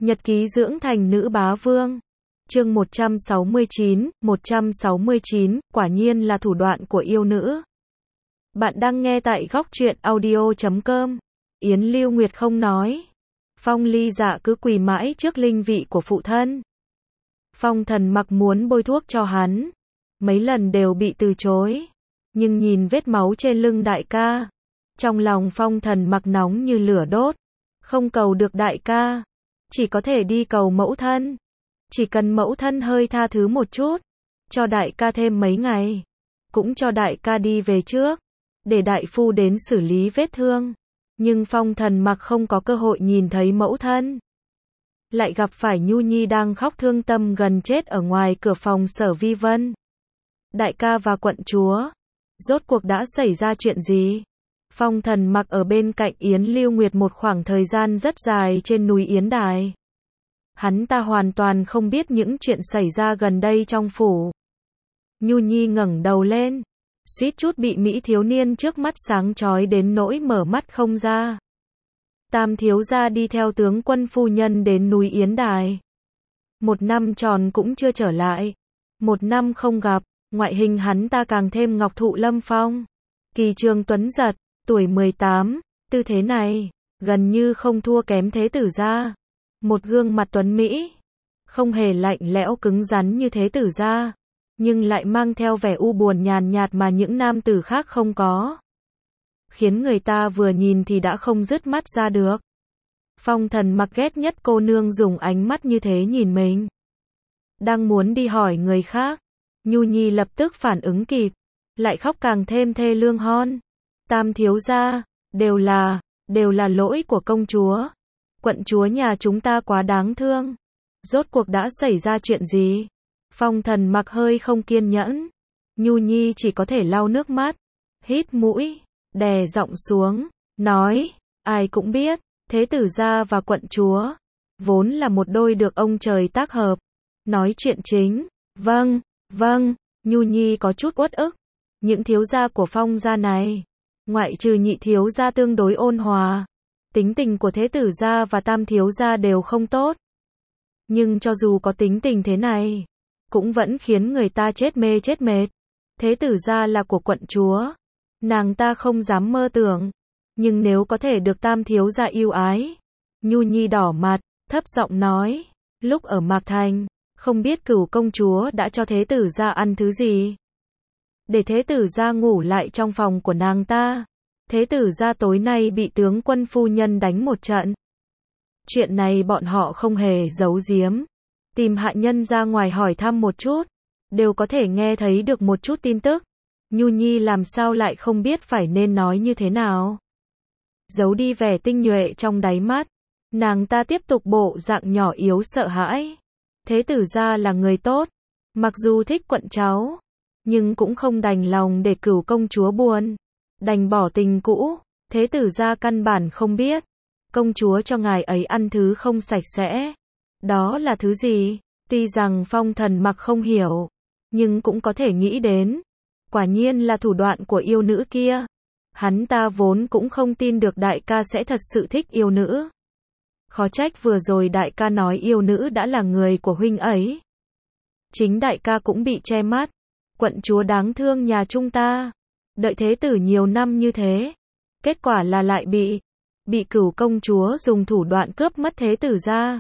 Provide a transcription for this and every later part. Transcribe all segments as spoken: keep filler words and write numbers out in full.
Nhật ký dưỡng thành nữ bá vương. Chương một trăm sáu mươi chín, một trăm sáu mươi chín, quả nhiên là thủ đoạn của yêu nữ. Bạn đang nghe tại góc truyện audio chấm com. Yến Lưu Nguyệt không nói. Phong Ly Dạ cứ quỳ mãi trước linh vị của phụ thân. Phong Thần Mặc muốn bôi thuốc cho hắn, mấy lần đều bị từ chối. Nhưng nhìn vết máu trên lưng đại ca, trong lòng Phong Thần Mặc nóng như lửa đốt. Không cầu được đại ca, chỉ có thể đi cầu mẫu thân. Chỉ cần mẫu thân hơi tha thứ một chút, cho đại ca thêm mấy ngày, cũng cho đại ca đi về trước, để đại phu đến xử lý vết thương. Nhưng Phong Thần Mặc không có cơ hội nhìn thấy mẫu thân. Lại gặp phải Nhu Nhi đang khóc thương tâm gần chết ở ngoài cửa phòng Sở Vi Vân. Đại ca và quận chúa, rốt cuộc đã xảy ra chuyện gì? Phong Thần Mặc ở bên cạnh Yến Lưu Nguyệt một khoảng thời gian rất dài trên núi Yến Đài. Hắn ta hoàn toàn không biết những chuyện xảy ra gần đây trong phủ. Nhu Nhi ngẩng đầu lên, suýt chút bị Mỹ thiếu niên trước mắt sáng chói đến nỗi mở mắt không ra. Tam thiếu gia đi theo tướng quân phu nhân đến núi Yến Đài. Một năm tròn cũng chưa trở lại. Một năm không gặp, ngoại hình hắn ta càng thêm ngọc thụ lâm phong. Kỳ trường tuấn giật, tuổi mười tám, tư thế này, gần như không thua kém thế tử gia. Một gương mặt tuấn Mỹ, không hề lạnh lẽo cứng rắn như thế tử gia, nhưng lại mang theo vẻ u buồn nhàn nhạt mà những nam tử khác không có. Khiến người ta vừa nhìn thì đã không dứt mắt ra được. Phong Thần Mặc ghét nhất cô nương dùng ánh mắt như thế nhìn mình. Đang muốn đi hỏi người khác, Nhu Nhi lập tức phản ứng kịp, lại khóc càng thêm thê lương hơn. Tam thiếu gia, đều là, đều là lỗi của công chúa. Quận chúa nhà chúng ta quá đáng thương. Rốt cuộc đã xảy ra chuyện gì? Phong Thần Mặc hơi không kiên nhẫn. Nhu Nhi chỉ có thể lau nước mắt, hít mũi, đè giọng xuống, nói, ai cũng biết, thế tử gia và quận chúa vốn là một đôi được ông trời tác hợp. Nói chuyện chính. Vâng, vâng, Nhu Nhi có chút uất ức. Những thiếu gia của Phong gia này, ngoại trừ nhị thiếu gia tương đối ôn hòa, tính tình của thế tử gia và tam thiếu gia đều không tốt. Nhưng cho dù có tính tình thế này, cũng vẫn khiến người ta chết mê chết mệt. Thế tử gia là của quận chúa, nàng ta không dám mơ tưởng. Nhưng nếu có thể được tam thiếu gia yêu ái. Nhu Nhi đỏ mặt, thấp giọng nói, lúc ở Mạc Thành, không biết Cửu công chúa đã cho thế tử gia ăn thứ gì, để thế tử gia ngủ lại trong phòng của nàng ta. Thế tử gia tối nay bị tướng quân phu nhân đánh một trận. Chuyện này bọn họ không hề giấu giếm, tìm hạ nhân ra ngoài hỏi thăm một chút, đều có thể nghe thấy được một chút tin tức. Nhu Nhi làm sao lại không biết phải nên nói như thế nào. Giấu đi vẻ tinh nhuệ trong đáy mắt, nàng ta tiếp tục bộ dạng nhỏ yếu sợ hãi. Thế tử gia là người tốt, mặc dù thích quận cháu, nhưng cũng không đành lòng để Cửu công chúa buồn, đành bỏ tình cũ. Thế tử gia căn bản không biết, công chúa cho ngài ấy ăn thứ không sạch sẽ. Đó là thứ gì? Tuy rằng Phong Thần Mặc không hiểu, nhưng cũng có thể nghĩ đến. Quả nhiên là thủ đoạn của yêu nữ kia. Hắn ta vốn cũng không tin được đại ca sẽ thật sự thích yêu nữ. Khó trách vừa rồi đại ca nói yêu nữ đã là người của huynh ấy. Chính đại ca cũng bị che mắt. Quận chúa đáng thương nhà chúng ta, đợi thế tử nhiều năm như thế, kết quả là lại bị bị Cửu công chúa dùng thủ đoạn cướp mất thế tử gia.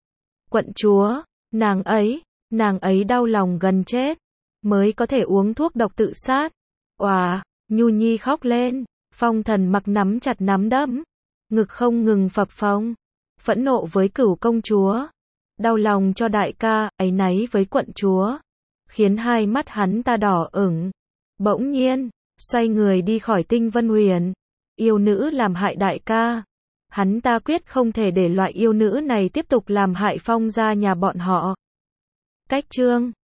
Quận chúa, nàng ấy, nàng ấy đau lòng gần chết, mới có thể uống thuốc độc tự sát. Oà, Nhu Nhi khóc lên. Phong Thần Mặc nắm chặt nắm đấm, ngực không ngừng phập phồng, phẫn nộ với Cửu công chúa, đau lòng cho đại ca, áy náy với quận chúa, khiến hai mắt hắn ta đỏ ửng. Bỗng nhiên, xoay người đi khỏi Tinh Vân Huyền. Yêu nữ làm hại đại ca, hắn ta quyết không thể để loại yêu nữ này tiếp tục làm hại Phong gia nhà bọn họ. Cách chương